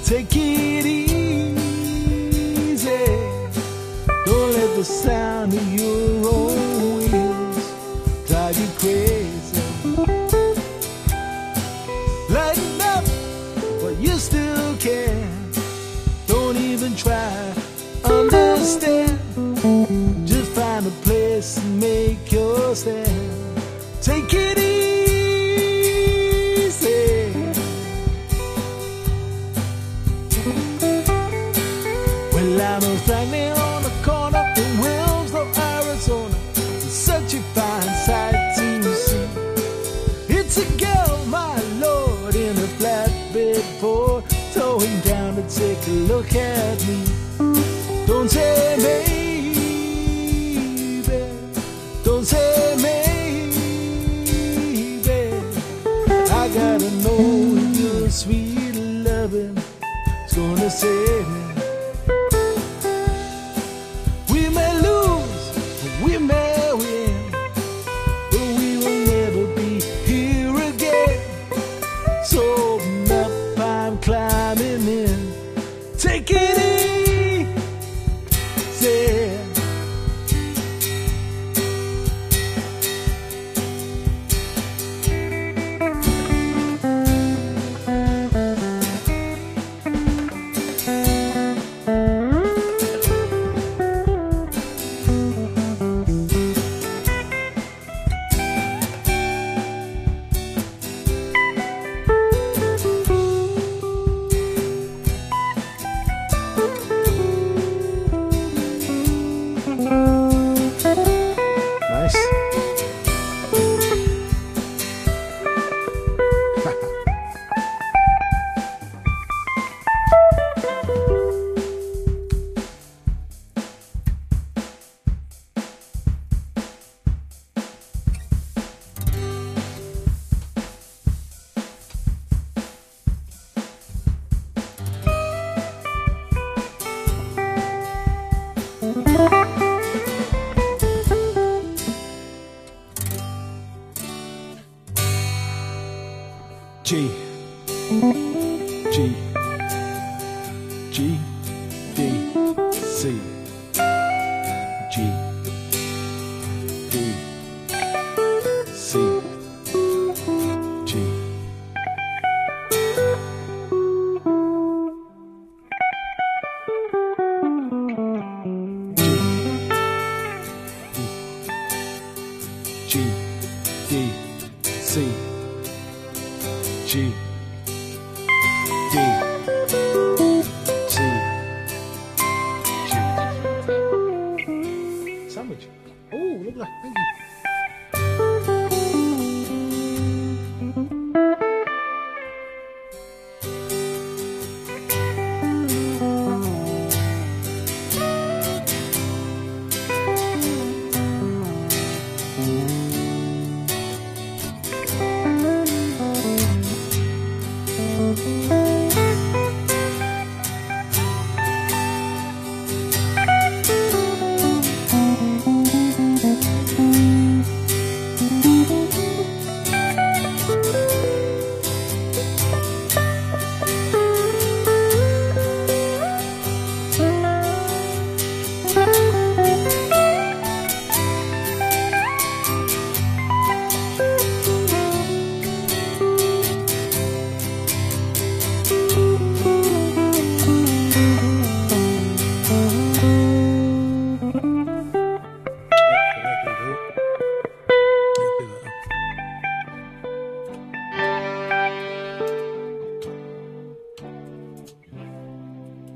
Take it easy. Don't let the sound of your own wheels drive you crazy. Lighten up, but you still can. Don't even try, understand. Just find a place and make your stand. Take it easy. Well, I was standing on the corner in Wilmslow, Arizona. It's such a fine sight to see. It's a girl, my lord, in a flatbed Ford, towing down to take a look at me. Don't say maybe, don't say maybe. I gotta know if your sweet loving is gonna save me. We may lose, we may win, but we will never be here again. So open up, I'm climbing in. Take it easy. G, G, G, D, C, G, D, C, G. G, D, C, G, D, C, G. Sandwich. Oh, look at that. Thank you.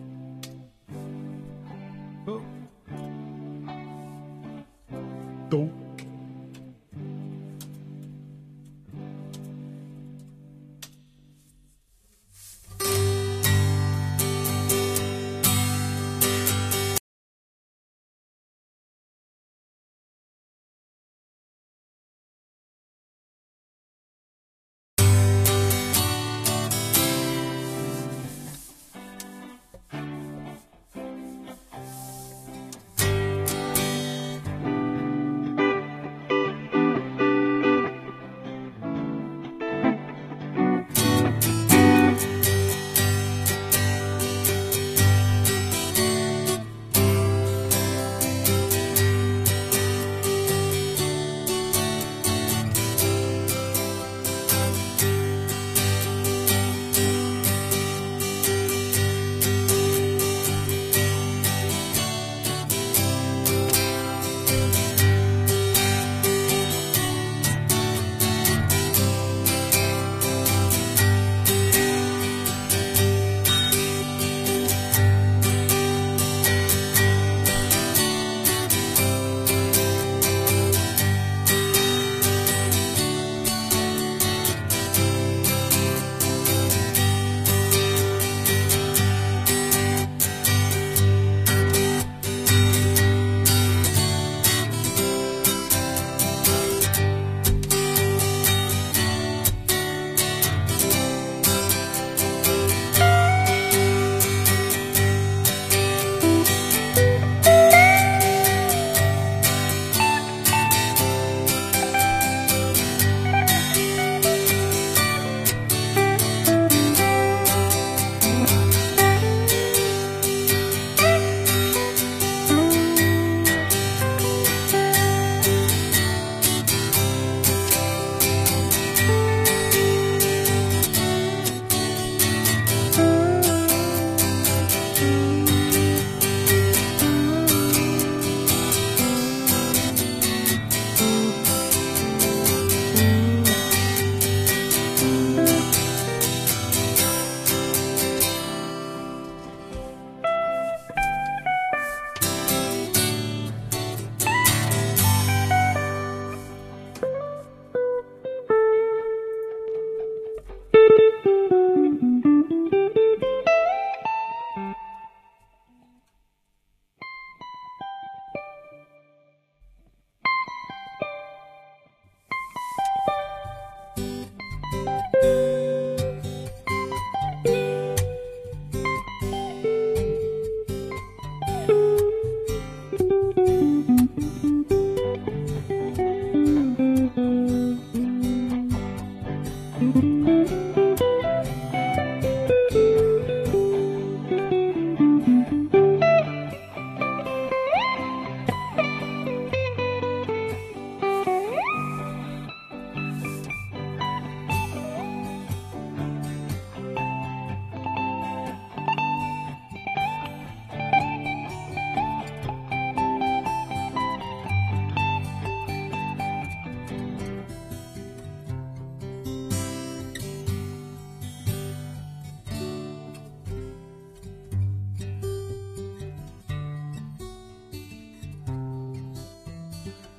Don't